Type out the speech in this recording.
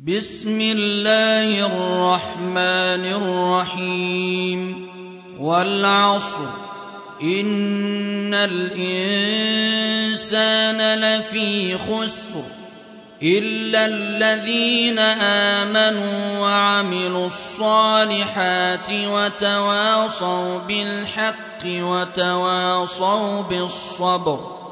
بسم الله الرحمن الرحيم والعصر إن الإنسان لفي خسر إلا الذين آمنوا وعملوا الصالحات وتواصوا بالحق وتواصوا بالصبر